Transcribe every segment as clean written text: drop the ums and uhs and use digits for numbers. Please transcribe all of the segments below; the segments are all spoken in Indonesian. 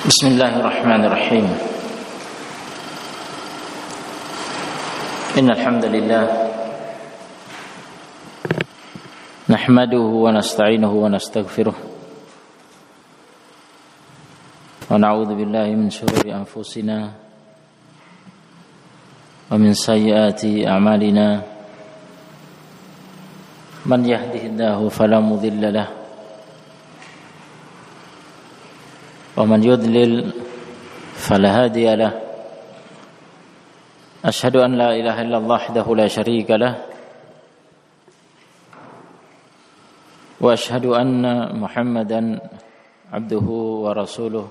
Bismillahirrahmanirrahim. Innal hamdalillah nahmaduhu wa nasta'inuhu wa nastaghfiruh wa na'udzu billahi min shururi anfusina wa min sayyiati a'malina. Man yahdihillahu fala mudilla lahu wa man yudlil fala hadiya lahu. Asyhadu an la ilaha illallah wahdahu la syarika lah wa asyhadu anna Muhammadan abduhu wa rasuluh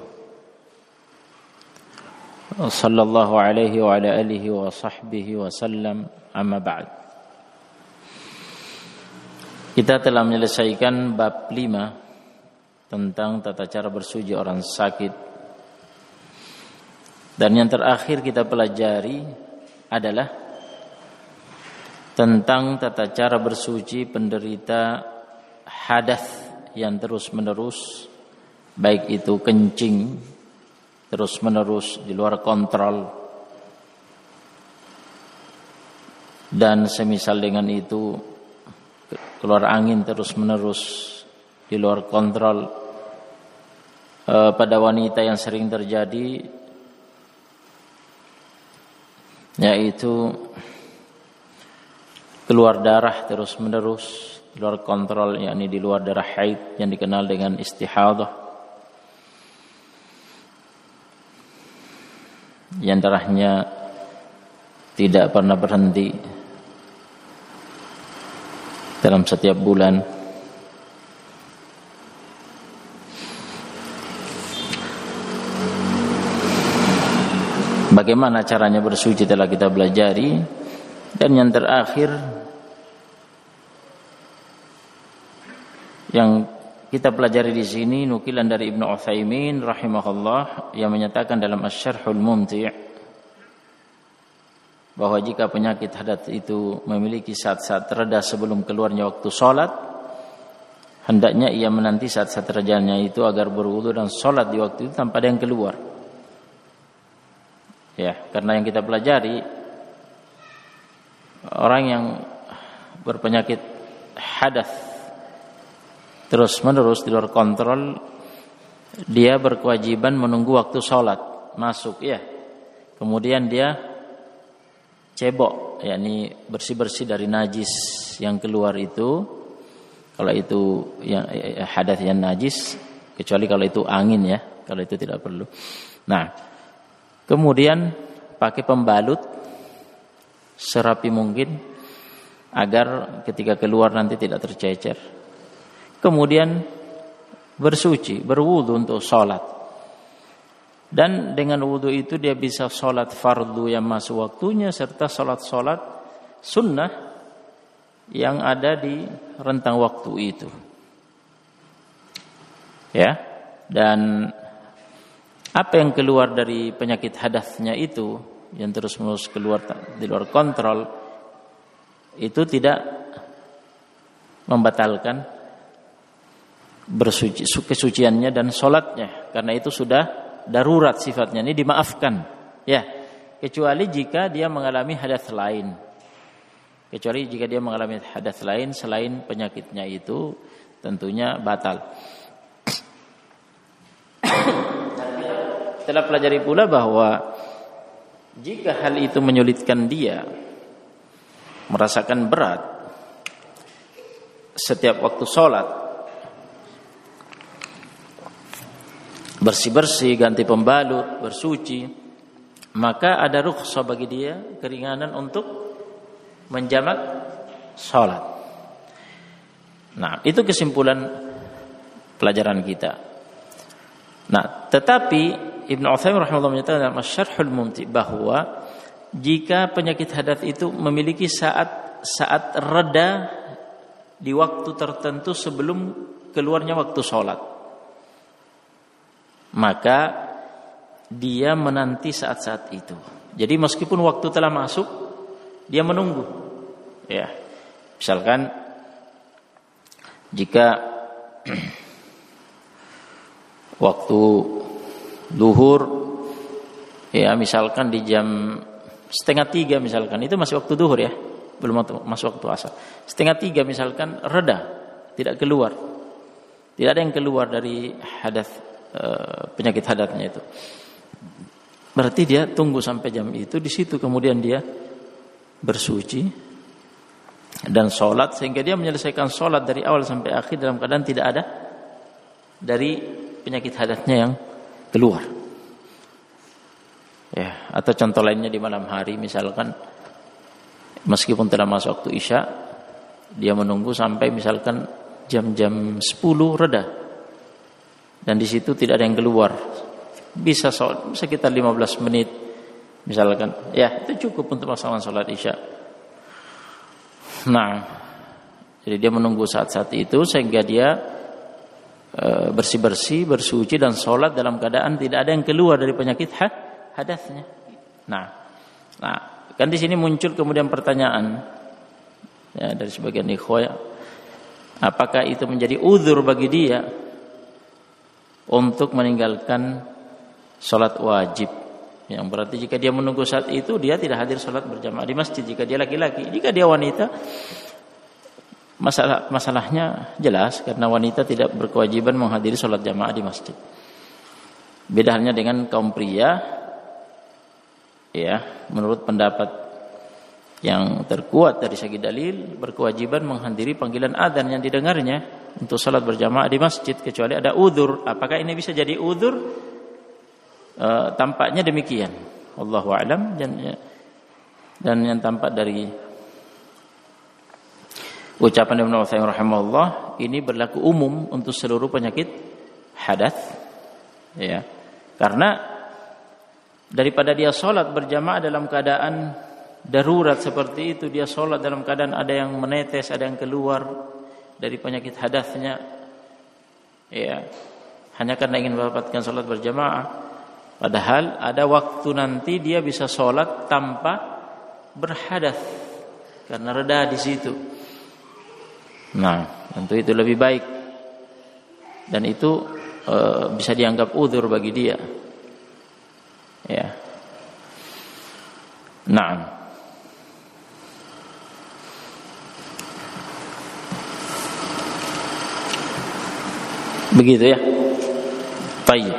sallallahu alaihi wa ala alihi wa sahbihi wa sallam. Amma ba'd. Kita telah menyelesaikan bab 5 tentang tata cara bersuci orang sakit. Dan yang terakhir kita pelajari adalah tentang tata cara bersuci penderita hadath yang terus-menerus, baik itu kencing terus-menerus di luar kontrol dan semisal dengan itu, keluar angin terus-menerus di luar kontrol. Pada wanita yang sering terjadi yaitu keluar darah terus-menerus di luar kontrol, yakni di luar darah haid yang dikenal dengan istihadah, yang darahnya tidak pernah berhenti dalam setiap bulan. Bagaimana caranya bersuci telah kita pelajari. Dan yang terakhir yang kita pelajari di sini nukilan dari Ibnu Utsaimin rahimahullah yang menyatakan dalam Asy-Syarhul Mumti' bahwa jika penyakit hadath itu memiliki saat-saat reda sebelum keluarnya waktu sholat, hendaknya ia menanti saat-saat redanya itu agar berwudu dan sholat di waktu itu tanpa ada yang keluar. Ya, karena yang kita pelajari, orang yang berpenyakit hadath terus-menerus di luar kontrol, dia berkewajiban menunggu waktu sholat masuk, ya. Kemudian dia cebok, yakni bersih-bersih dari najis yang keluar itu. Kalau itu yang hadath yang najis, kecuali kalau itu angin, ya. Kalau itu tidak perlu. Nah, kemudian pakai pembalut serapi mungkin agar ketika keluar nanti tidak tercecer. Kemudian bersuci, berwudu untuk sholat. Dan dengan wudu itu dia bisa sholat fardu yang masuk waktunya serta sholat-sholat sunnah yang ada di rentang waktu itu. Ya, dan apa yang keluar dari penyakit hadathnya itu, yang terus-menerus keluar di luar kontrol, itu tidak membatalkan bersuci, kesuciannya dan sholatnya, karena itu sudah darurat sifatnya, ini dimaafkan, ya, kecuali jika dia mengalami hadath lain. Kecuali jika dia mengalami hadath lain selain penyakitnya itu, tentunya batal. Telah pelajari pula bahwa jika hal itu menyulitkan dia, merasakan berat setiap waktu sholat, bersih-bersih, ganti pembalut, bersuci, maka ada rukhsah bagi dia, keringanan untuk menjamak sholat. Nah, itu kesimpulan pelajaran kita. Nah, tetapi Ibnu Utsaimin rahimahullah menyatakan dalam Asy-Syarhul Mumti' bahwa jika penyakit hadath itu memiliki saat reda di waktu tertentu sebelum keluarnya waktu sholat, maka dia menanti saat-saat itu. Jadi meskipun waktu telah masuk, dia menunggu. Ya, misalkan jika waktu Duhur, ya misalkan di jam 2:30 misalkan, itu masih waktu duhur ya, belum masuk waktu asar. 2:30 misalkan reda, tidak keluar, tidak ada yang keluar dari hadas, penyakit hadatnya itu. Berarti dia tunggu sampai jam itu, di situ kemudian dia bersuci dan sholat, sehingga dia menyelesaikan sholat dari awal sampai akhir dalam keadaan tidak ada dari penyakit hadatnya yang keluar. Ya, atau contoh lainnya di malam hari misalkan, meskipun telah masuk waktu isya, dia menunggu sampai misalkan jam-jam 10 reda, dan di situ tidak ada yang keluar, bisa sekitar 15 menit misalkan, ya itu cukup untuk melaksanakan sholat isya. Nah, jadi dia menunggu saat-saat itu sehingga dia bersih-bersih, bersuci dan sholat dalam keadaan tidak ada yang keluar dari penyakit hadasnya. Nah, kan di sini muncul kemudian pertanyaan ya dari sebagian ikhwah, apakah itu menjadi uzur bagi dia untuk meninggalkan sholat wajib? Yang berarti jika dia menunggu saat itu, dia tidak hadir sholat berjamaah di masjid. Jika dia laki-laki, jika dia wanita, masalahnya jelas, karena wanita tidak berkewajiban menghadiri sholat jamaah di masjid. Beda halnya dengan kaum pria, ya menurut pendapat yang terkuat dari segi dalil, berkewajiban menghadiri panggilan adzan yang didengarnya untuk sholat berjamaah di masjid, kecuali ada udzur. Apakah ini bisa jadi udzur? Tampaknya demikian, Allahu a'lam. Dan yang tampak dari ucapan Ibnu Utsaimin rahimahullah, ini berlaku umum untuk seluruh penyakit hadas, ya. Karena daripada dia sholat berjamaah dalam keadaan darurat seperti itu, dia sholat dalam keadaan ada yang menetes, ada yang keluar dari penyakit hadasnya, ya, hanya karena ingin mendapatkan sholat berjamaah. Padahal ada waktu nanti dia bisa sholat tanpa berhadas karena reda di situ. Nah, tentu itu lebih baik, dan itu bisa dianggap udzur bagi dia. Ya. Nah, begitu ya. Baik.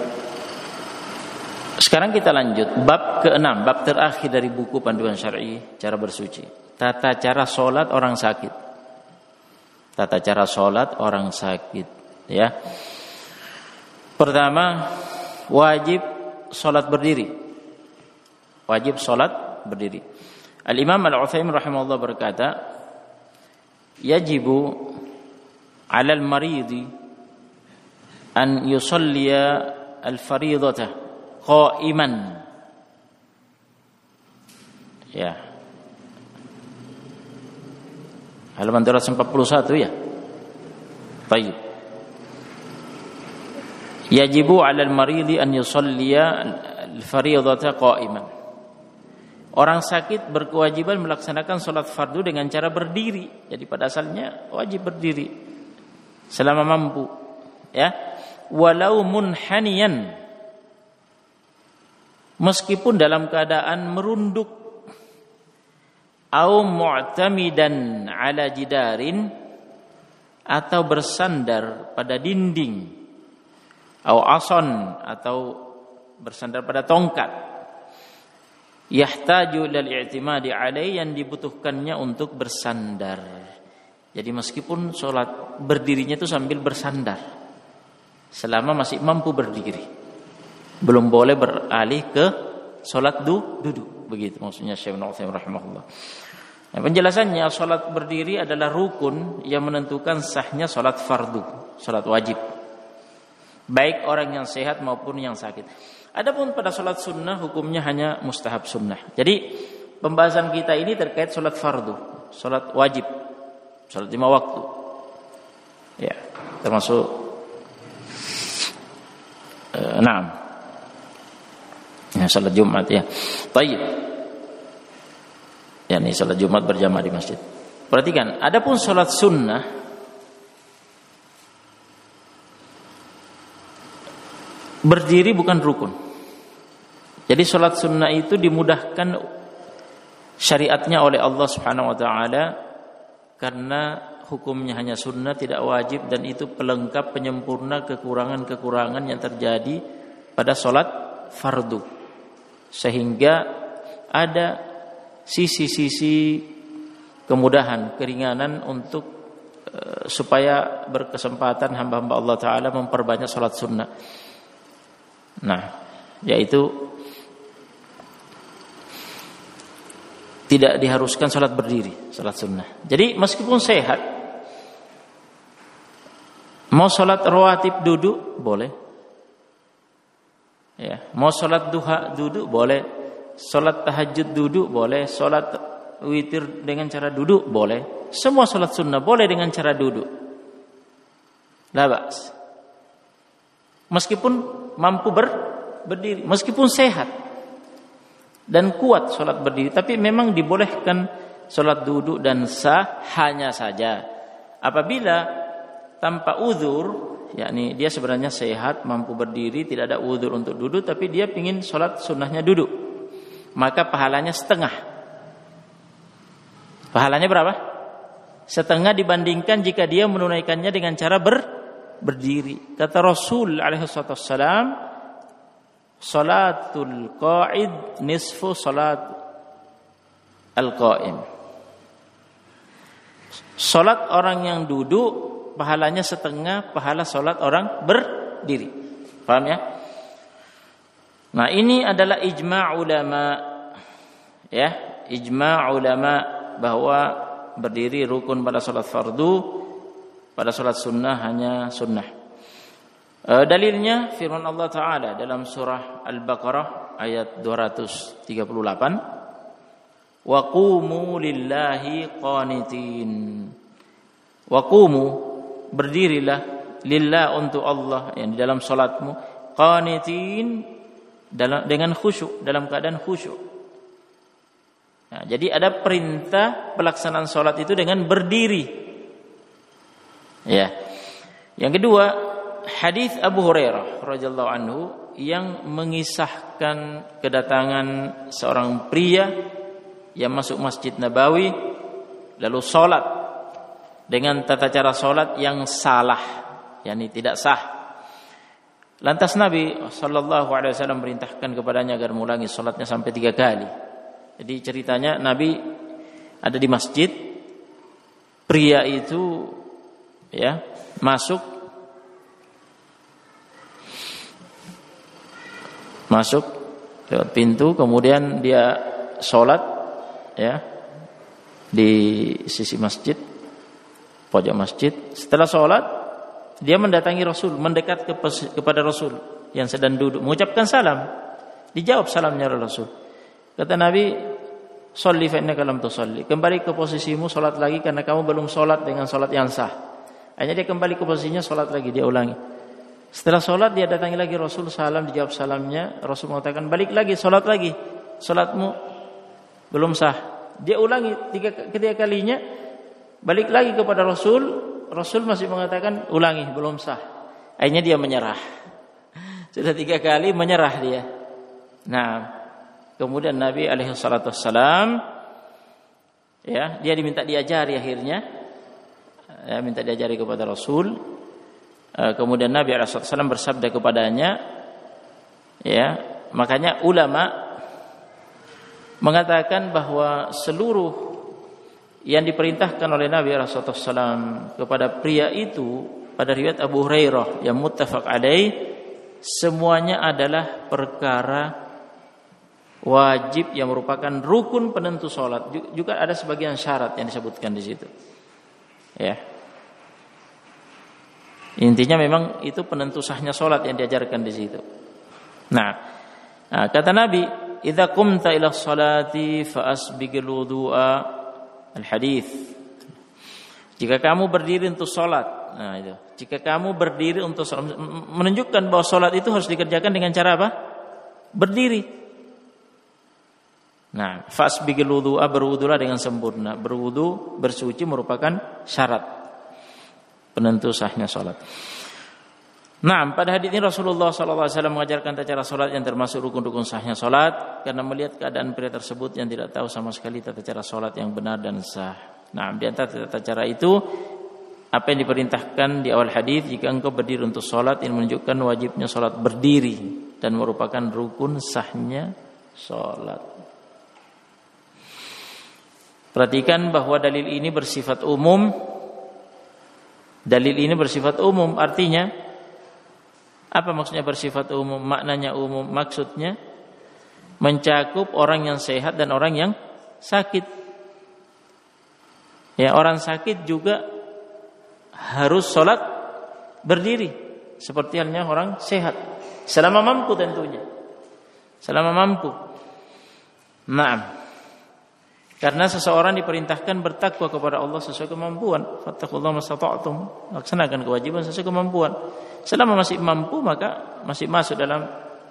Sekarang kita lanjut bab ke-6, bab terakhir dari buku panduan syar'i cara bersuci. Tata cara sholat orang sakit. Tata cara sholat orang sakit, ya. Pertama, wajib sholat berdiri. Wajib sholat berdiri. Al-Imam Al-Utsaimin rahimahullah berkata, yajibu 'alal maridi an yusalliya al-fariidata qa'iman. Ya. Halaman 241 ya. Baik. Yajibu 'alal maridi an yusalliya al-fariidata qa'iman. Orang sakit berkewajiban melaksanakan sholat fardu dengan cara berdiri. Jadi pada asalnya wajib berdiri selama mampu, ya. Walau munhaniyan, meskipun dalam keadaan merunduk, au mu'tamidan ala jidarin, atau bersandar pada dinding, au ason, atau bersandar pada tongkat, yahtaju lil i'timadi alai, yang dibutuhkannya untuk bersandar. Jadi meskipun sholat berdirinya itu sambil bersandar, selama masih mampu berdiri, belum boleh beralih ke sholat duduk. Begitu maksudnya Syekh Ibnu Utsaimin rahimahullah. Nah, penjelasannya, sholat berdiri adalah rukun yang menentukan sahnya sholat fardu, sholat wajib, baik orang yang sehat maupun yang sakit. Adapun pada sholat sunnah, hukumnya hanya mustahab sunnah. Jadi pembahasan kita ini terkait sholat fardu, sholat wajib, sholat 5 waktu, ya, termasuk ya, salat Jumat ya. Baik. Ya, ini salat Jumat berjamaah di masjid. Perhatikan, adapun salat sunnah berdiri bukan rukun. Jadi sholat sunnah itu dimudahkan syariatnya oleh Allah Subhanahu wa taala karena hukumnya hanya sunnah, tidak wajib, dan itu pelengkap penyempurna kekurangan-kekurangan yang terjadi pada sholat fardu. Sehingga ada sisi-sisi kemudahan, keringanan untuk supaya berkesempatan hamba-hamba Allah taala memperbanyak sholat sunnah. Nah, yaitu tidak diharuskan sholat berdiri, sholat sunnah. Jadi meskipun sehat, mau sholat rawatib duduk boleh, ya. Mau sholat duha duduk boleh, sholat tahajud duduk boleh, sholat witir dengan cara duduk boleh. Semua sholat sunnah boleh dengan cara duduk. La ba'as. Meskipun mampu berdiri, meskipun sehat dan kuat sholat berdiri, tapi memang dibolehkan sholat duduk dan sah hanya saja apabila tanpa uzur, yakni dia sebenarnya sehat, mampu berdiri, tidak ada uzur untuk duduk, tapi dia ingin sholat sunnahnya duduk, maka pahalanya setengah. Pahalanya berapa? Setengah dibandingkan jika dia menunaikannya dengan cara berdiri. Kata Rasul alaihi wassalam, salatul qa'id nisfu salat al-qa'im. Salat orang yang duduk pahalanya setengah pahala salat orang berdiri. Paham ya? Nah, ini adalah ijma' ulama, ya, ijma' ulama bahwa berdiri rukun pada salat fardu, pada salat sunnah hanya sunnah. Dalilnya firman Allah Ta'ala dalam surah Al-Baqarah ayat 238, wa qumu lillahi qanitin. Wa qumu, berdirilah, lillah, untuk Allah, yang di dalam salatmu, qanitin, dengan khusyuk, dalam keadaan khusyuk. Nah, jadi ada perintah pelaksanaan salat itu dengan berdiri. Ya. Yang kedua, hadis Abu Hurairah radhiyallahu anhu yang mengisahkan kedatangan seorang pria yang masuk Masjid Nabawi lalu salat dengan tata cara salat yang salah, yakni tidak sah. Lantas Nabi sallallahu alaihi wasallam perintahkan kepadanya agar mengulangi salatnya sampai 3 kali. Jadi ceritanya Nabi ada di masjid, pria itu ya masuk lewat pintu, kemudian dia sholat ya di sisi masjid, pojok masjid. Setelah sholat dia mendatangi Rasul, mendekat kepada Rasul yang sedang duduk, mengucapkan salam. Dijawab salamnya oleh Rasul. Kata Nabi, "Sholli fa innaka lam tusalli." Kembali ke posisimu, sholat lagi karena kamu belum sholat dengan sholat yang sah. Akhirnya dia kembali ke posisinya, sholat lagi, dia ulangi. Setelah sholat dia datangi lagi Rasul, salam, dijawab salamnya. Rasul mengatakan, balik lagi, sholat lagi, sholatmu belum sah. Dia ulangi ketiga kalinya, balik lagi kepada Rasul. Rasul masih mengatakan, ulangi, belum sah. Akhirnya dia menyerah. Sudah 3 kali menyerah dia. Nah, kemudian Nabi alaihi salatu wassalam, ya, dia diminta diajari akhirnya, ya, minta diajari kepada Rasul. Kemudian Nabi alaihi salatu wassalam bersabda kepadanya, ya, makanya ulama mengatakan bahwa seluruh yang diperintahkan oleh Nabi alaihi salatu wassalam kepada pria itu pada riwayat Abu Hurairah yang muttafaq alaih, semuanya adalah perkara wajib yang merupakan rukun penentu salat. Juga ada sebagian syarat yang disebutkan di situ. Ya. Intinya memang itu penentu sahnya salat yang diajarkan di situ. Nah, kata Nabi, "Idza qumta ila sholati fa asbighil wudu'a." Al-hadis. Jika kamu berdiri untuk salat. Nah, itu. Jika kamu berdiri untuk salat, menunjukkan bahwa salat itu harus dikerjakan dengan cara apa? Berdiri. Nah, fasbighil wudu'a, berwudulah dengan sempurna. Berwudu, bersuci merupakan syarat penentu sahnya salat. Nah, pada hadis ini Rasulullah SAW mengajarkan tata cara salat yang termasuk rukun-rukun sahnya salat karena melihat keadaan pria tersebut yang tidak tahu sama sekali tata cara salat yang benar dan sah. Nah, di antara tata cara itu apa yang diperintahkan di awal hadis, jika engkau berdiri untuk salat, ini menunjukkan wajibnya salat berdiri dan merupakan rukun sahnya salat. Perhatikan bahwa dalil ini bersifat umum. Dalil ini bersifat umum, artinya apa maksudnya bersifat umum? Maknanya umum, maksudnya mencakup orang yang sehat dan orang yang sakit. Ya, orang sakit juga harus sholat berdiri seperti halnya orang sehat, selama mampu tentunya, selama mampu. Naam. Karena seseorang diperintahkan bertakwa kepada Allah sesuai kemampuan. Fattaqullaha mastata'tum. Laksanakan kewajiban sesuai kemampuan. Selama masih mampu maka masih masuk dalam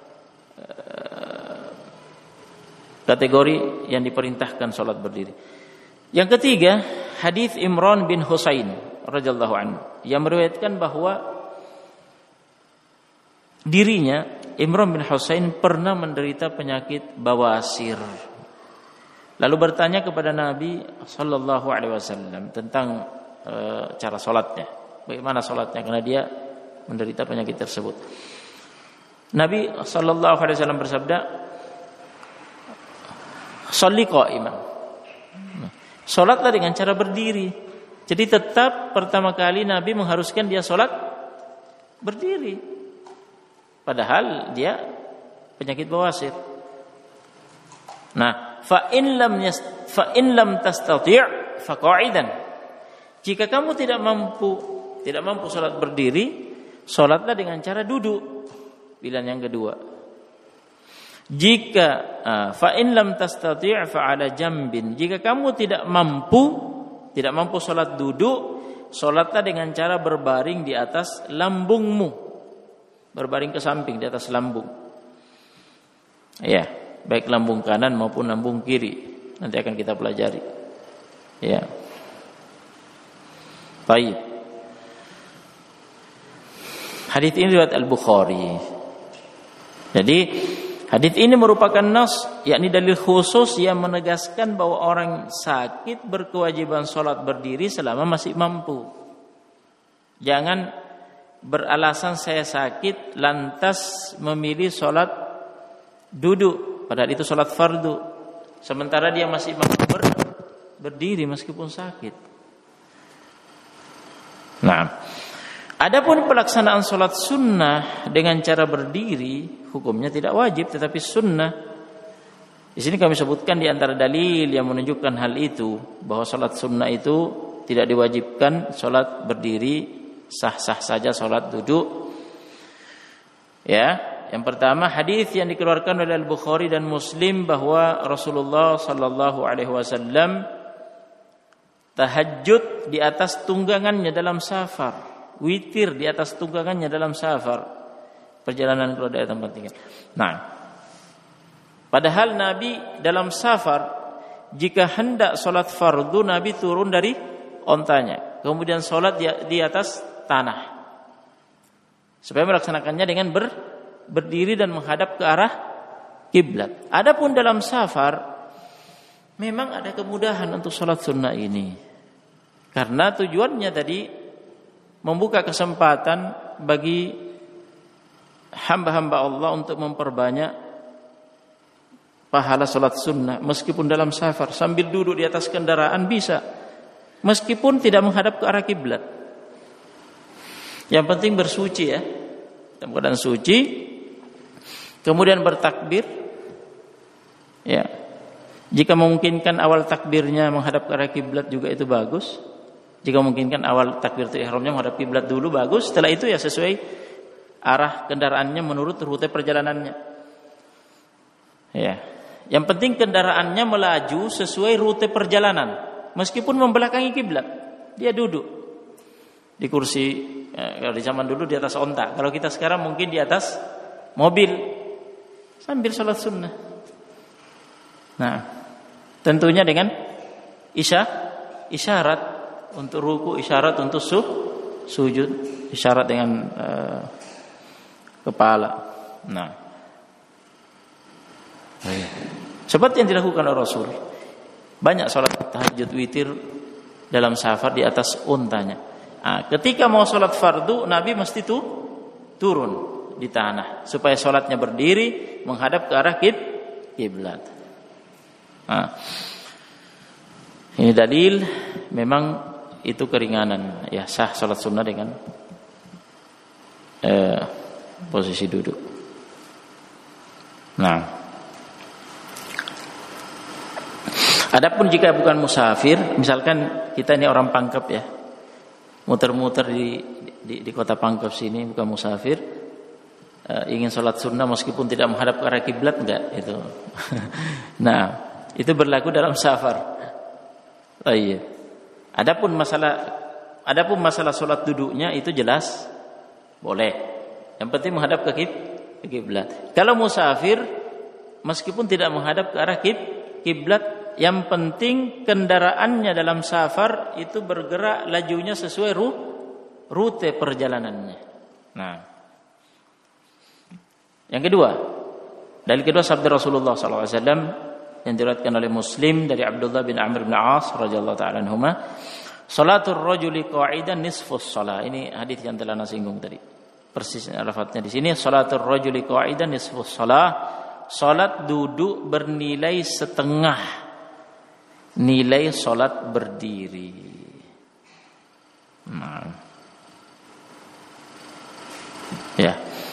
kategori yang diperintahkan salat berdiri. Yang ketiga, hadis Imran bin Husain radhiyallahu anhu yang meriwayatkan bahwa dirinya Imran bin Husain pernah menderita penyakit bawasir. Lalu bertanya kepada Nabi sallallahu alaihi wasallam tentang cara salatnya. Bagaimana salatnya karena dia menderita penyakit tersebut. Nabi sallallahu alaihi wasallam bersabda, "Shalli qa'iman." Salatlah dengan cara berdiri. Jadi tetap pertama kali Nabi mengharuskan dia salat berdiri. Padahal dia penyakit bawasir. Nah, fa in lam tastati' fa qa'idan. Jika kamu tidak mampu salat berdiri, salatlah dengan cara duduk. Pilihan yang kedua. Jika fa in lam tastati' fa 'ala jambin. Jika kamu tidak mampu salat duduk, salatlah dengan cara berbaring di atas lambungmu. Berbaring ke samping di atas lambung. Ya, baik lambung kanan maupun lambung kiri. Nanti akan kita pelajari. Ya. Baik. Hadis ini riwayat Al-Bukhari. Jadi hadis ini merupakan nas, yakni dalil khusus yang menegaskan bahwa orang sakit berkewajiban salat berdiri selama masih mampu. Jangan beralasan saya sakit lantas memilih salat duduk, padahal itu salat fardu, sementara dia masih mampu berdiri meskipun sakit. Nah, adapun pelaksanaan salat sunnah dengan cara berdiri, hukumnya tidak wajib tetapi sunnah. Di sini kami sebutkan di antara dalil yang menunjukkan hal itu, bahwa salat sunnah itu tidak diwajibkan salat berdiri, sah-sah saja salat duduk. Ya, yang pertama hadis yang dikeluarkan oleh Al-Bukhari dan Muslim bahwa Rasulullah sallallahu alaihi wasallam tahajud di atas tunggangannya dalam safar, witir di atas tunggangannya dalam safar, perjalanan keluar dari tempat tinggal. Nah, padahal Nabi dalam safar jika hendak salat fardu Nabi turun dari ontanya, kemudian salat di atas tanah supaya melaksanakannya dengan berdiri dan menghadap ke arah kiblat. Adapun dalam safar memang ada kemudahan untuk salat sunnah ini, karena tujuannya tadi membuka kesempatan bagi hamba-hamba Allah untuk memperbanyak pahala salat sunnah meskipun dalam safar, sambil duduk di atas kendaraan bisa, meskipun tidak menghadap ke arah kiblat. Yang penting bersuci ya, dalam keadaan suci, kemudian bertakbir. Ya, jika memungkinkan awal takbirnya menghadap ke arah kiblat juga itu bagus. Jika memungkinkan awal takbiratul ihramnya menghadap kiblat dulu bagus. Setelah itu ya sesuai arah kendaraannya menurut rute perjalanannya. Ya, yang penting kendaraannya melaju sesuai rute perjalanan, meskipun membelakangi kiblat. Dia duduk di kursi. Kalau di zaman dulu di atas onta, kalau kita sekarang mungkin di atas mobil sambil salat sunnah. Nah, tentunya dengan isyarat untuk ruku, isyarat untuk sujud, isyarat dengan kepala. Nah, seperti yang dilakukan oleh Rasul. Banyak sholat tahajud witir dalam safar di atas untanya. Nah, ketika mau sholat fardu, Nabi mesti turun di tanah supaya sholatnya berdiri menghadap ke arah kiblat. Nah, ini dalil memang itu keringanan, ya sah sholat sunnah dengan posisi duduk. Nah, adapun jika bukan musafir, misalkan kita ini orang Pangkep ya, muter-muter di kota Pangkep sini, bukan musafir, ingin sholat sunnah meskipun tidak menghadap ke arah kiblat, enggak itu. Nah, itu berlaku dalam safar. Oh iya. Adapun masalah sholat duduknya itu jelas boleh. Yang penting menghadap ke kiblat. Kalau musafir meskipun tidak menghadap ke arah kiblat, yang penting kendaraannya dalam safar itu bergerak lajunya sesuai rute perjalanannya. Nah, yang kedua, dalil kedua sabda Rasulullah SAW yang diriwayatkan oleh Muslim dari Abdullah bin Amr bin As radhiyallahu taala anhuma, salatul rajuli qa'idan nisfus shalah. Ini hadis yang telah ana singgung tadi. Persis lafadznya di sini, salatul rajuli qa'idan nisfus shalah. Salat duduk bernilai setengah nilai salat berdiri. Nah. Ya.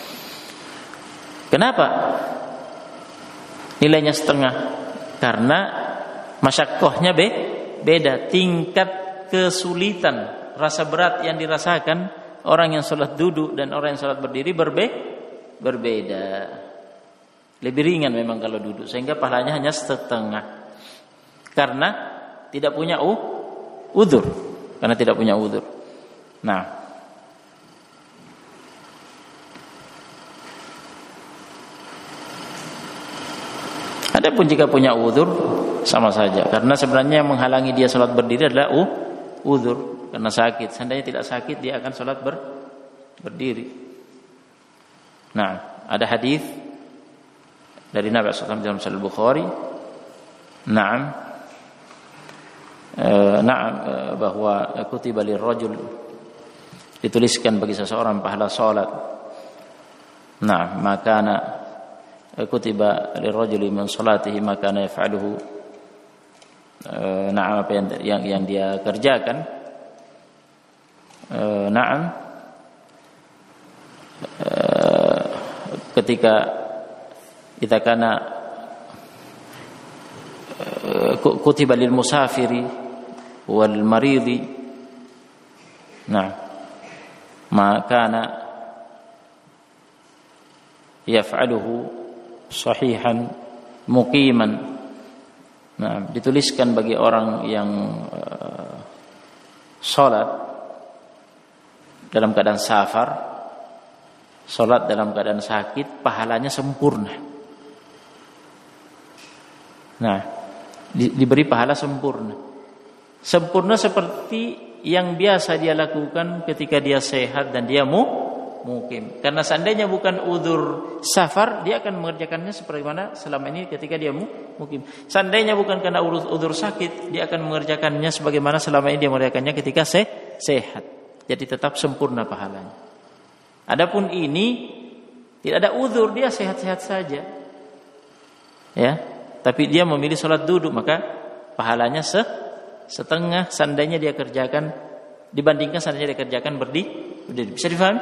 Kenapa nilainya setengah? Karena masyaqqahnya beda, tingkat kesulitan, rasa berat yang dirasakan orang yang sholat duduk dan orang yang sholat berdiri berbeda. Lebih ringan memang kalau duduk, sehingga pahalanya hanya setengah. Karena tidak punya udzur. Karena tidak punya udzur. Nah, adapun jika punya udzur sama saja, karena sebenarnya yang menghalangi dia sholat berdiri adalah udzur, karena sakit. Seandainya tidak sakit dia akan sholat berdiri. Nah, ada hadis dari Nabi SAW dalam Sahih Bukhari, bahwa kutiba lirrajul, dituliskan bagi seseorang pahala salat. Nah, maka kutiba lirrajuli min salatihi ma kana yaf'aluhu. Apa yang dia kerjakan. Ketika kita kana kutiba lil musafiri wal maridi, maka yaf'aluhu sahihan muqiman. Dituliskan bagi orang yang salat dalam keadaan safar, salat dalam keadaan sakit, pahalanya sempurna. Diberi pahala sempurna. Sempurna seperti yang biasa dia lakukan ketika dia sehat dan dia mukim. Karena seandainya bukan udzur safar, dia akan mengerjakannya sebagaimana selama ini ketika dia mukim. Seandainya bukan karena udzur sakit, dia akan mengerjakannya sebagaimana selama ini dia mengerjakannya ketika sehat. Jadi tetap sempurna pahalanya. Adapun ini tidak ada udzur, dia sehat-sehat saja. Ya. Tapi dia memilih sholat duduk, maka pahalanya setengah seandainya dia kerjakan, dibandingkan seandainya dia kerjakan berdiri. Bisa difahami?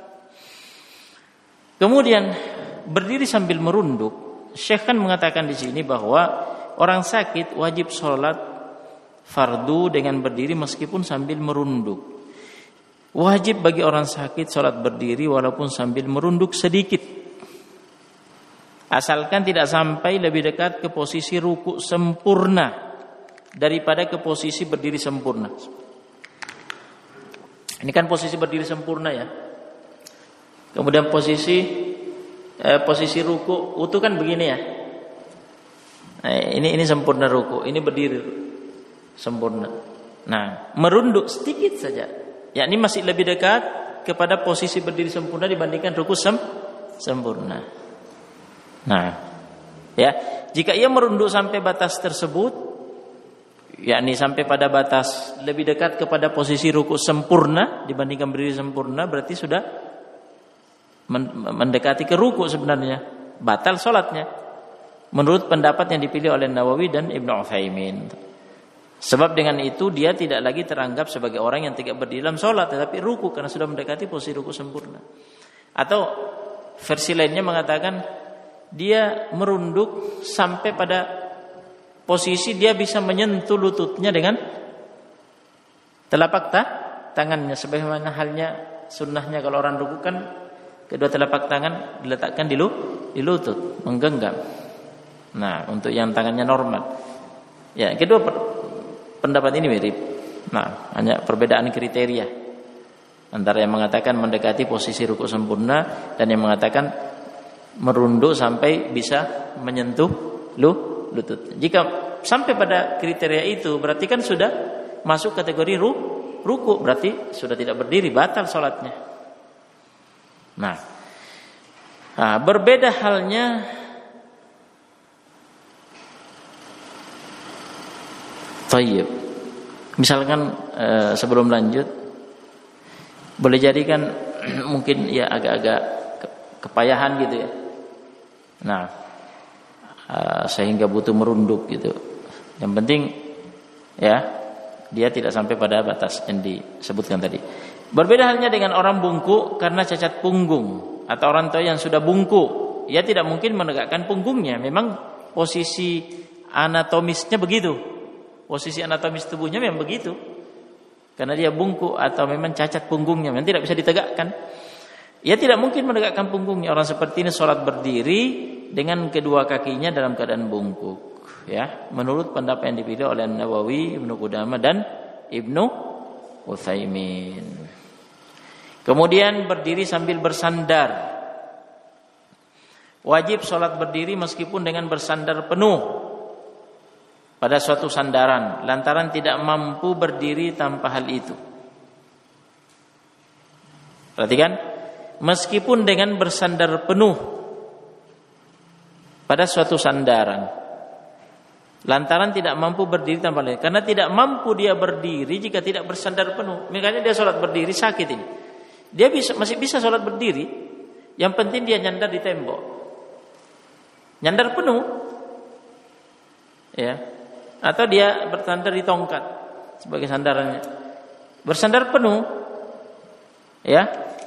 Kemudian berdiri sambil merunduk, Syekh kan mengatakan di sini bahwa orang sakit wajib sholat fardu dengan berdiri meskipun sambil merunduk. Wajib bagi orang sakit sholat berdiri walaupun sambil merunduk sedikit. Asalkan tidak sampai lebih dekat ke posisi ruku sempurna daripada ke posisi berdiri sempurna. Ini kan posisi berdiri sempurna ya. Kemudian posisi ruku itu kan begini ya. Ini sempurna ruku, ini berdiri sempurna. Merunduk sedikit saja. Ya, ini masih lebih dekat kepada posisi berdiri sempurna dibandingkan ruku sempurna. Nah, ya, jika ia merunduk sampai batas tersebut, yakni sampai pada batas lebih dekat kepada posisi ruku sempurna dibandingkan berdiri sempurna, berarti sudah mendekati ke ruku sebenarnya, batal sholatnya. Menurut pendapat yang dipilih oleh Nawawi dan Ibnu Utsaimin. Sebab dengan itu dia tidak lagi teranggap sebagai orang yang tidak berdiri dalam sholat, tetapi ruku karena sudah mendekati posisi ruku sempurna. Atau versi lainnya mengatakan dia merunduk sampai pada posisi dia bisa menyentuh lututnya dengan telapak tangannya, sebagaimana halnya sunnahnya kalau orang ruku kan kedua telapak tangan diletakkan di lutut, menggenggam. Nah, untuk yang tangannya normal. Ya, kedua pendapat ini mirip. Nah, hanya perbedaan kriteria antara yang mengatakan mendekati posisi ruku sempurna dan yang mengatakan merunduk sampai bisa menyentuh lutut. Jika sampai pada kriteria itu berarti kan sudah masuk kategori ruku, berarti sudah tidak berdiri, batal sholatnya. Nah, berbeda halnya Tayyib. Misalkan sebelum lanjut, boleh jadi kan mungkin ya agak-agak kepayahan gitu ya. Nah, sehingga butuh merunduk gitu. Yang penting ya dia tidak sampai pada batas yang disebutkan tadi. Berbeda halnya dengan orang bungkuk karena cacat punggung atau orang tua yang sudah bungkuk, ia tidak mungkin menegakkan punggungnya. Memang posisi anatomisnya begitu. Posisi anatomis tubuhnya memang begitu. Karena dia bungkuk atau memang cacat punggungnya, memang tidak bisa ditegakkan. Ia tidak mungkin menegakkan punggungnya. Orang seperti ini sholat berdiri dengan kedua kakinya dalam keadaan bungkuk. Ya, menurut pendapat yang dipilih oleh Nawawi, Ibnu Qudamah dan Ibnu Utsaimin. Kemudian berdiri sambil bersandar. Wajib sholat berdiri meskipun dengan bersandar penuh pada suatu sandaran, lantaran tidak mampu berdiri tanpa hal itu. Perhatikan, meskipun dengan bersandar penuh pada suatu sandaran, lantaran tidak mampu berdiri tanpa hal itu. Karena tidak mampu dia berdiri jika tidak bersandar penuh. Makanya dia sholat berdiri sakit ini. Dia masih bisa sholat berdiri. Yang penting dia nyandar di tembok, nyandar penuh, ya. Atau dia bersandar di tongkat sebagai sandarannya, bersandar penuh, ya.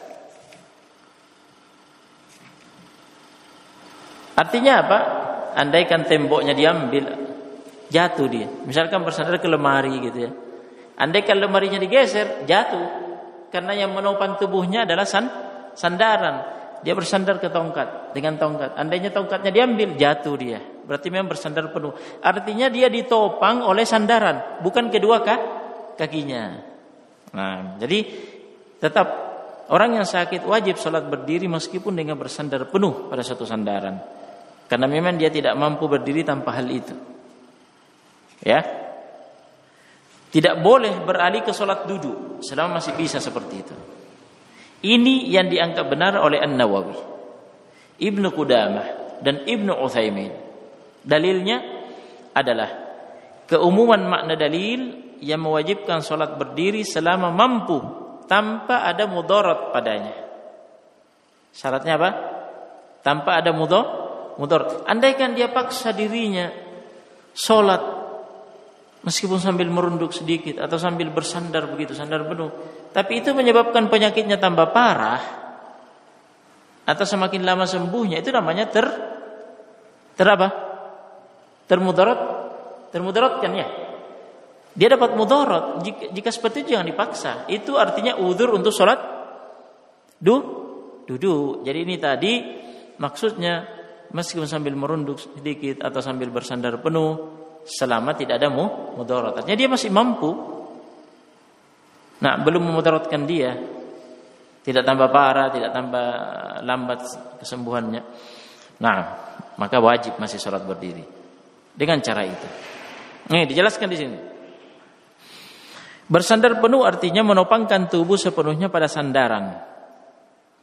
Artinya apa? Andaikan temboknya diambil, jatuh dia. Misalkan bersandar ke lemari gitu ya. Andaikan lemarinya digeser, jatuh. Karena yang menopang tubuhnya adalah sandaran. Dia bersandar ke tongkat dengan tongkat. Andainya tongkatnya diambil, jatuh dia. Berarti memang bersandar penuh. Artinya dia ditopang oleh sandaran, bukan kedua kakinya. Nah, jadi tetap orang yang sakit wajib sholat berdiri meskipun dengan bersandar penuh pada suatu sandaran. Karena memang dia tidak mampu berdiri tanpa hal itu. Ya. Tidak boleh beralih ke sholat duduk selama masih bisa seperti itu. Ini yang dianggap benar oleh An-Nawawi, Ibnu Qudamah dan Ibnu Utsaimin. Dalilnya adalah keumuman makna dalil yang mewajibkan sholat berdiri selama mampu tanpa ada mudarat padanya. Syaratnya apa? Tanpa ada mudarat. Andaikan dia paksa dirinya sholat meskipun sambil merunduk sedikit atau sambil bersandar begitu, sandar penuh, tapi itu menyebabkan penyakitnya tambah parah atau semakin lama sembuhnya, itu namanya termudaratkan ya. Dia dapat mudarat. Jika seperti itu jangan dipaksa. Itu artinya udzur untuk sholat duduk. Jadi ini tadi maksudnya meskipun sambil merunduk sedikit atau sambil bersandar penuh, selama tidak ada mudarat. Artinya dia masih mampu. Nah, belum memudaratkan dia, tidak tambah parah, tidak tambah lambat kesembuhannya. Nah, maka wajib masih sholat berdiri dengan cara itu. Ini dijelaskan di sini. Bersandar penuh artinya menopangkan tubuh sepenuhnya pada sandaran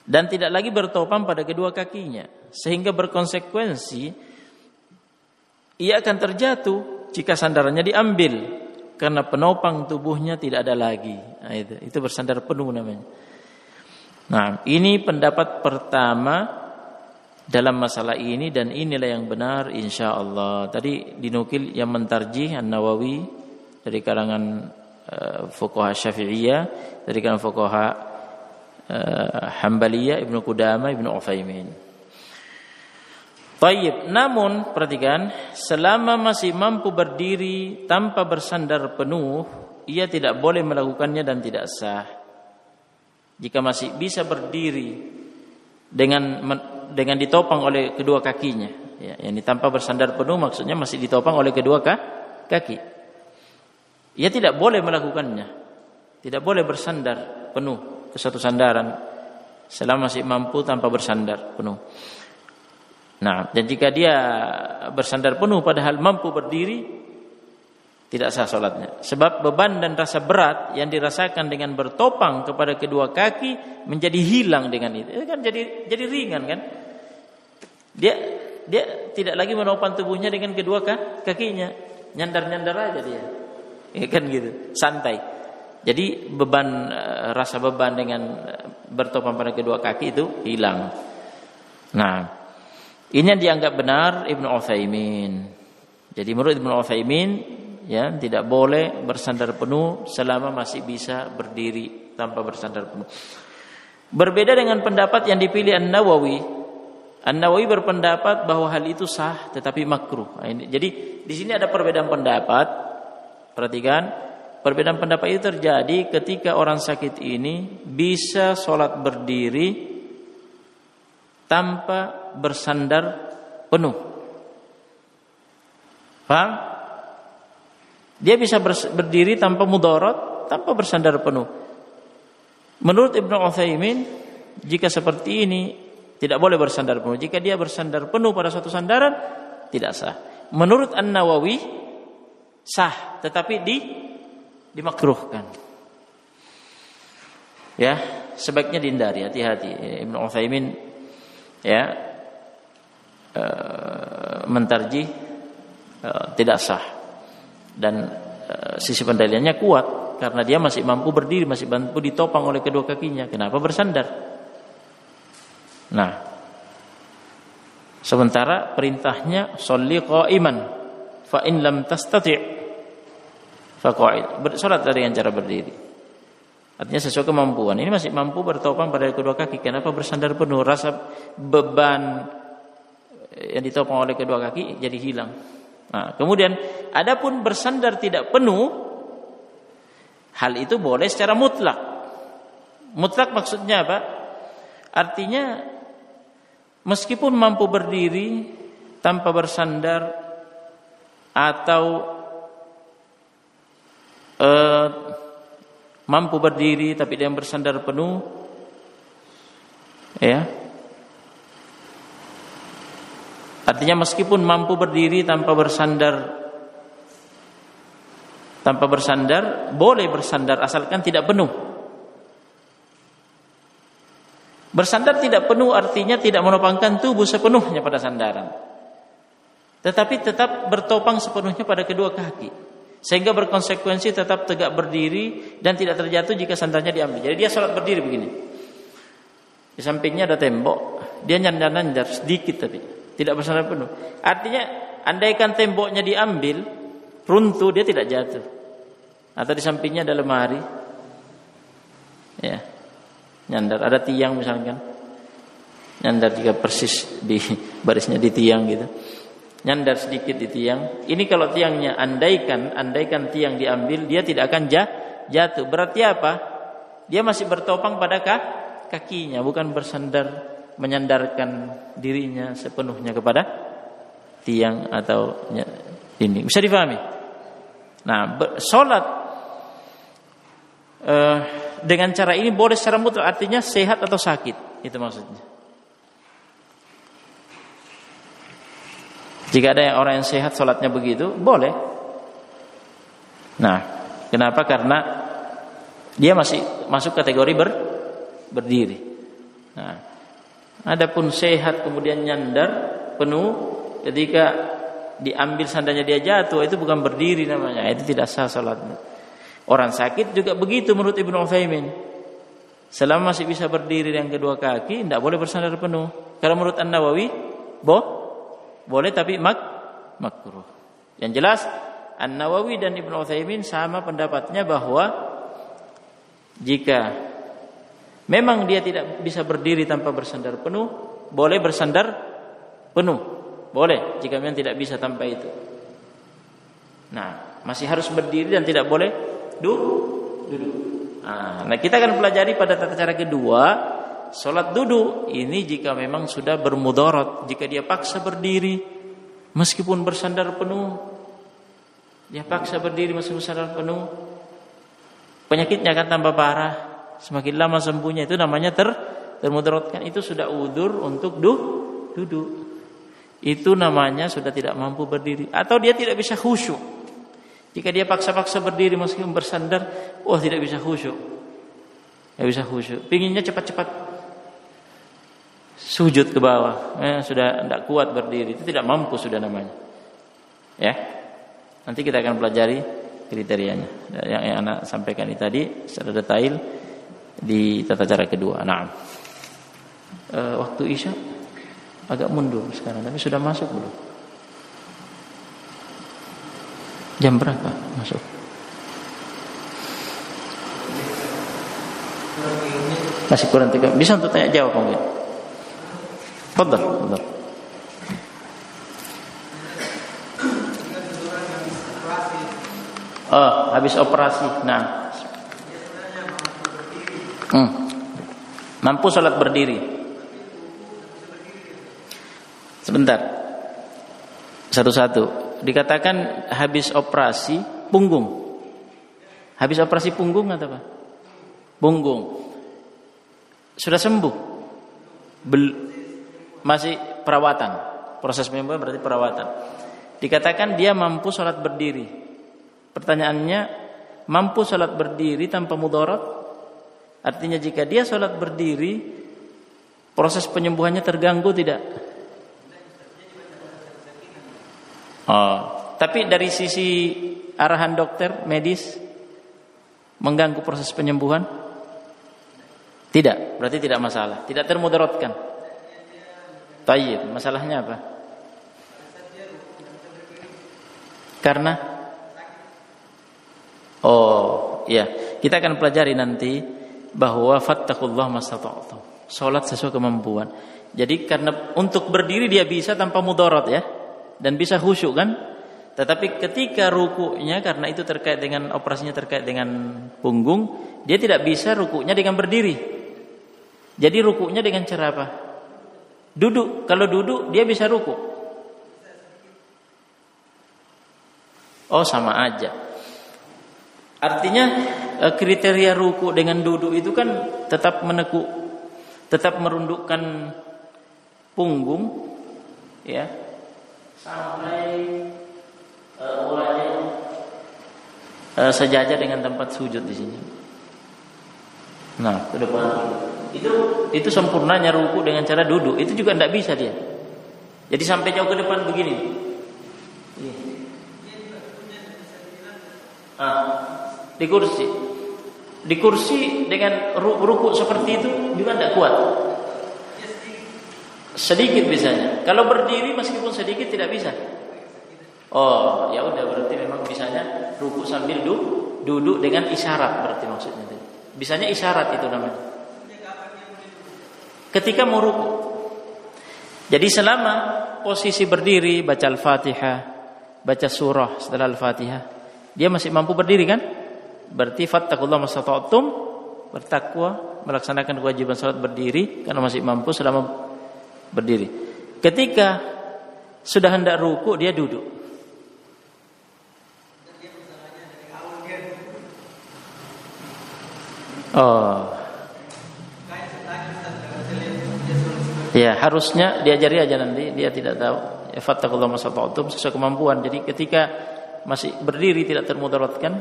dan tidak lagi bertopang pada kedua kakinya, sehingga berkonsekuensi ia akan terjatuh jika sandarannya diambil karena penopang tubuhnya tidak ada lagi. Nah, itu bersandar penuh namanya. Nah, ini pendapat pertama dalam masalah ini, dan inilah yang benar insyaallah. Tadi dinukil yang mentarjih An-Nawawi dari kalangan fuqaha Syafi'iyah, dari kalangan fuqaha Hambaliyah, Ibnu Qudamah, Ibnu Utsaimin. Tayyib, namun perhatikan, selama masih mampu berdiri tanpa bersandar penuh, ia tidak boleh melakukannya dan tidak sah. Jika masih bisa berdiri dengan ditopang oleh kedua kakinya, ya, yang tanpa bersandar penuh maksudnya masih ditopang oleh kedua kaki, ia tidak boleh melakukannya, tidak boleh bersandar penuh ke satu sandaran selama masih mampu tanpa bersandar penuh. Nah, dan jika dia bersandar penuh padahal mampu berdiri, tidak sah salatnya. Sebab beban dan rasa berat yang dirasakan dengan bertopang kepada kedua kaki menjadi hilang dengan itu. Itu kan jadi ringan kan? Dia tidak lagi menopang tubuhnya dengan kedua kakinya, nyandar-nyandar aja dia. Ya kan gitu, santai. Jadi beban, rasa beban dengan bertopang pada kedua kaki itu hilang. Nah, ini yang dianggap benar Ibnu Utsaimin. Jadi menurut Ibnu Utsaimin, ya, tidak boleh bersandar penuh selama masih bisa berdiri tanpa bersandar penuh. Berbeda dengan pendapat yang dipilih An-Nawawi. An-Nawawi berpendapat bahwa hal itu sah tetapi makruh. Jadi di sini ada perbedaan pendapat. Perhatikan, perbedaan pendapat itu terjadi ketika orang sakit ini bisa sholat berdiri tanpa bersandar penuh. Paham? Dia bisa berdiri tanpa mudarat, tanpa bersandar penuh. Menurut Ibnu Utsaimin, jika seperti ini tidak boleh bersandar penuh. Jika dia bersandar penuh pada suatu sandaran, tidak sah. Menurut An-Nawawi sah, tetapi dimakruhkan. Ya, sebaiknya dihindari, hati-hati. Ibnu Utsaimin mentarjih tidak sah, dan sisi pendalilannya kuat karena dia masih mampu berdiri, masih mampu ditopang oleh kedua kakinya. Kenapa bersandar? Nah, sementara perintahnya sholli qa'iman fa in lam tastati' fa qa'id. Bersalat dengan cara berdiri. Artinya sesuai kemampuan. Ini masih mampu bertopang pada kedua kaki. Kenapa bersandar penuh? Rasa beban yang ditopang oleh kedua kaki jadi hilang. Nah, kemudian adapun bersandar tidak penuh, hal itu boleh secara mutlak. Mutlak maksudnya apa? Artinya meskipun mampu berdiri tanpa bersandar atau mampu berdiri tapi dia bersandar penuh, ya. Artinya meskipun mampu berdiri tanpa bersandar boleh bersandar asalkan tidak penuh. Bersandar tidak penuh artinya tidak menopangkan tubuh sepenuhnya pada sandaran, tetapi tetap bertopang sepenuhnya pada kedua kaki, sehingga berkonsekuensi tetap tegak berdiri dan tidak terjatuh jika sandarnya diambil. Jadi dia sholat berdiri begini, di sampingnya ada tembok, dia nyandar sedikit tapi tidak bersandar penuh. Artinya andaikan temboknya diambil, runtuh, dia tidak jatuh. Atau di sampingnya ada lemari, ya, nyandar, ada tiang misalkan, nyandar juga persis di barisnya di tiang gitu, nyandar sedikit di tiang. Ini kalau tiangnya andaikan tiang diambil, dia tidak akan jatuh. Berarti apa? Dia masih bertopang pada kakinya, bukan bersandar, menyandarkan dirinya sepenuhnya kepada tiang atau ini. Bisa difahami? Nah, sholat dengan cara ini boleh secara mutlak, artinya sehat atau sakit, itu maksudnya. Jika ada orang yang sehat sholatnya begitu, boleh. Nah, kenapa? Karena dia masih masuk kategori berdiri. Nah, adapun sehat kemudian nyandar penuh, ketika diambil sandalnya dia jatuh, itu bukan berdiri namanya, itu tidak sah salatnya. Orang sakit juga begitu menurut Ibnu Utsaimin. Selama masih bisa berdiri dengan kedua kaki, tidak boleh bersandar penuh. Kalau menurut An-Nawawi, boleh tapi makruh. Yang jelas An-Nawawi dan Ibnu Utsaimin sama pendapatnya bahwa jika memang dia tidak bisa berdiri tanpa bersandar penuh, boleh bersandar penuh. Boleh jika memang tidak bisa tanpa itu. Nah, masih harus berdiri dan tidak boleh duduk. Nah, kita akan pelajari pada tata cara kedua, salat duduk ini jika memang sudah bermudarat, jika dia paksa berdiri meskipun bersandar penuh, dia paksa berdiri meskipun bersandar penuh, penyakitnya akan tambah parah, semakin lama sembuhnya, itu namanya termudaratkan, itu sudah udzur untuk duduk. Itu namanya sudah tidak mampu berdiri, atau dia tidak bisa khusyuk. Jika dia paksa-paksa berdiri meskipun bersandar, tidak bisa khusyuk. Tidak bisa khusyuk. Pinginnya cepat-cepat sujud ke bawah, sudah tidak kuat berdiri, itu tidak mampu sudah namanya. Ya. Nanti kita akan pelajari kriterianya. Yang anak sampaikan ini tadi secara detail di tata cara kedua. Nah, waktu Isya agak mundur sekarang, tapi sudah masuk belum? Jam berapa masuk? Masih kurang 3. Bisa untuk tanya jawab mungkin. Fadhal. Habis operasi. Nah. Mampu salat berdiri. Sebentar. Satu-satu. Dikatakan habis operasi punggung. Habis operasi punggung atau apa? Punggung. Sudah sembuh. Masih perawatan. Proses penyembuhan berarti perawatan. Dikatakan dia mampu salat berdiri. Pertanyaannya, mampu salat berdiri tanpa mudarat? Artinya jika dia salat berdiri, proses penyembuhannya terganggu tidak? Tapi dari sisi arahan dokter medis mengganggu proses penyembuhan? Tidak, berarti tidak masalah, tidak termudaratkan. Tayyib, masalahnya apa? Karena iya, kita akan pelajari nanti bahwa fattaqullaha mastata'tum. Salat sesuai kemampuan. Jadi karena untuk berdiri dia bisa tanpa mudarat ya. Dan bisa khusyuk kan? Tetapi ketika rukuknya, karena itu terkait dengan operasinya terkait dengan punggung, dia tidak bisa rukuknya dengan berdiri. Jadi rukuknya dengan cara apa? Duduk. Kalau duduk dia bisa rukuk. Sama aja. Artinya kriteria rukuk dengan duduk itu kan tetap menekuk, tetap merundukkan punggung, ya. Sampai mulanya sejajar dengan tempat sujud di sini. Nah, ke depan itu sempurnanya ruku dengan cara duduk. Itu juga tidak bisa dia. Jadi sampai jauh ke depan begini. Di kursi dengan ruku seperti itu juga tidak kuat. Sedikit bisanya. Kalau berdiri meskipun sedikit tidak bisa. Ya udah, berarti memang bisanya ruku sambil duduk dengan isyarat, berarti maksudnya. Bisanya isyarat itu namanya. Ketika mau ruku. Jadi selama posisi berdiri, baca Al-Fatihah, baca surah setelah Al-Fatihah, dia masih mampu berdiri kan? Berarti fattaqullaha mastata'tum, bertakwa, melaksanakan kewajiban salat berdiri karena masih mampu selama berdiri. Ketika sudah hendak ruku dia duduk. Ya, harusnya diajari aja nanti, dia tidak tahu. Fattaqullaha mastata'tum, sesuai kemampuan. Jadi ketika masih berdiri tidak termudaratkan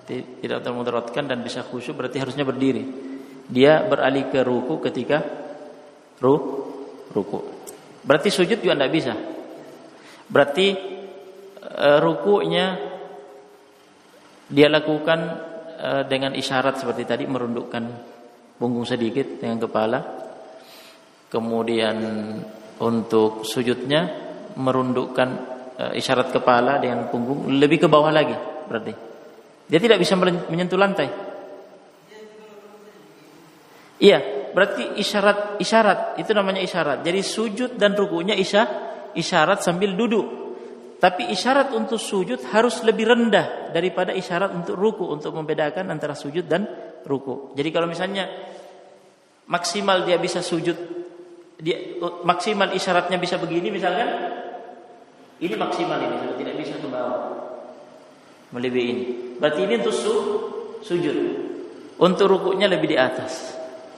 dan bisa khusyuk, berarti harusnya berdiri. Dia beralih ke ruku ketika ruku. Berarti sujud juga tidak bisa. Berarti rukunya dia lakukan dengan isyarat seperti tadi, merundukkan punggung sedikit dengan kepala. Kemudian untuk sujudnya merundukkan isyarat kepala dengan punggung lebih ke bawah lagi. Berarti dia tidak bisa menyentuh lantai. Iya, berarti isyarat itu namanya isyarat. Jadi sujud dan rukunya isyarat sambil duduk. Tapi isyarat untuk sujud harus lebih rendah daripada isyarat untuk ruku, untuk membedakan antara sujud dan ruku. Jadi kalau misalnya maksimal dia bisa sujud, maksimal isyaratnya bisa begini misalkan, ini maksimal, ini sudah tidak bisa ke bawah melebihi ini. Berarti ini untuk sujud. Untuk rukunya lebih di atas.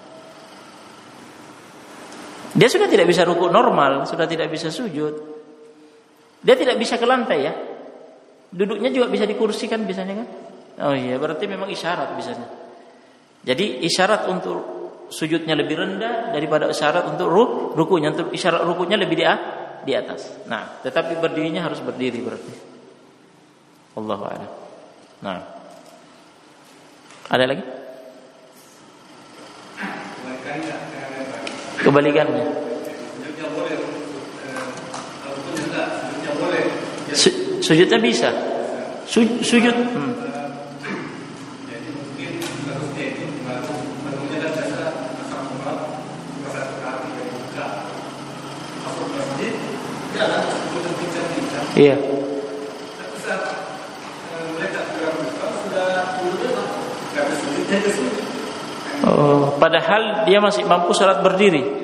Dia sudah tidak bisa ruku normal, sudah tidak bisa sujud. Dia tidak bisa ke lantai ya. Duduknya juga bisa dikursikan bisanya kan? Oh iya, berarti memang isyarat bisanya. Jadi isyarat untuk sujudnya lebih rendah daripada isyarat untuk rukunya. Untuk isyarat rukunya lebih di atas. Nah, tetapi berdirinya harus berdiri berarti. Allahu a'lam. Nah. Ada lagi? Kebalikannya. Sujudnya bisa. Sujud. Iya. Oh, padahal dia masih mampu salat berdiri.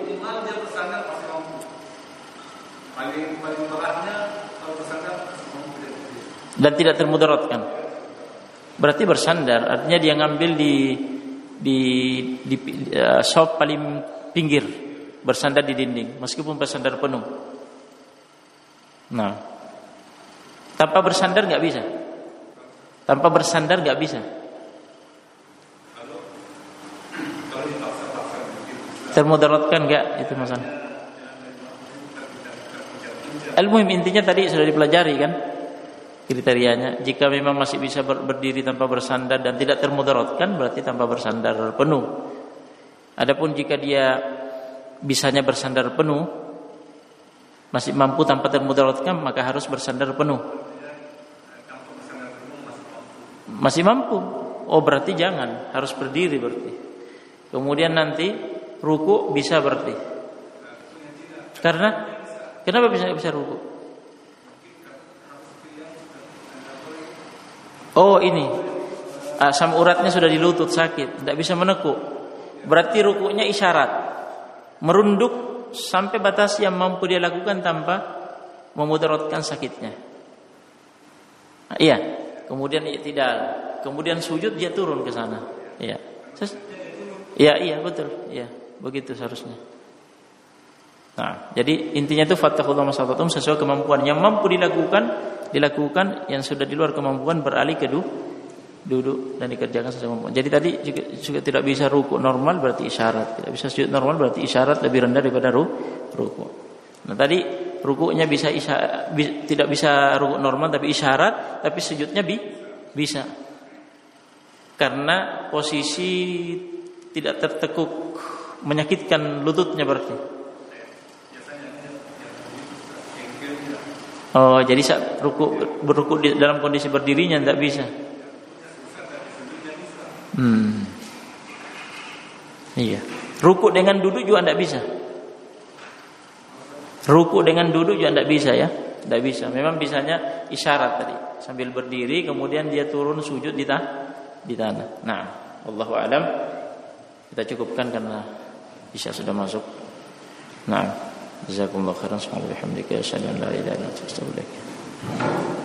Dan tidak termudaratkan. Berarti bersandar, artinya dia ngambil di sop paling pinggir, bersandar di dinding, meskipun bersandar penuh. Nah, tanpa bersandar nggak bisa. Tanpa bersandar nggak bisa. Termudaratkan nggak itu masalah. Al-muhim intinya tadi sudah dipelajari kan kriterianya. Jika memang masih bisa berdiri tanpa bersandar dan tidak termudaratkan, berarti tanpa bersandar penuh. Adapun jika dia bisanya bersandar penuh, masih mampu tanpa termudaratkan, maka harus bersandar penuh. Masih mampu. Oh berarti jangan, harus berdiri berarti. Kemudian nanti ruku bisa berarti. Kenapa bisa ruku? Oh ini asam uratnya sudah di lutut sakit, tidak bisa menekuk. Berarti rukunya isyarat, merunduk sampai batas yang mampu dia lakukan tanpa memudaratkan sakitnya. Nah, iya. Kemudian i'tidal, kemudian sujud dia turun ke sana. Iya. Iya betul. Iya, begitu seharusnya. Nah, jadi intinya itu fattaqullaha masata'tum, sesuai kemampuan yang mampu dilakukan, yang sudah di luar kemampuan beralih ke duduk dan dikerjakan sesuai kemampuan. Jadi tadi juga tidak bisa ruku normal berarti isyarat, tidak bisa sujud normal berarti isyarat lebih rendah daripada ruku. Nah, tadi rukunya bisa tidak bisa ruku normal tapi isyarat, tapi sujudnya bisa. Karena posisi tidak tertekuk menyakitkan lututnya berarti. Oh, jadi saat berruku dalam kondisi berdirinya tidak bisa. Iya. Ruku dengan duduk juga tidak bisa. Ruku dengan duduk juga tidak bisa ya. Tidak bisa. Memang bisanya isyarat tadi. Sambil berdiri kemudian dia turun sujud di tanah. Nah, wallahu a'lam. Kita cukupkan karena isya sudah masuk. Nah, jazakumullahu khairan. Subhanallah wa bihamdika asyhadu an la ilaha illa anta astaghfiruka wa atubu ilaik.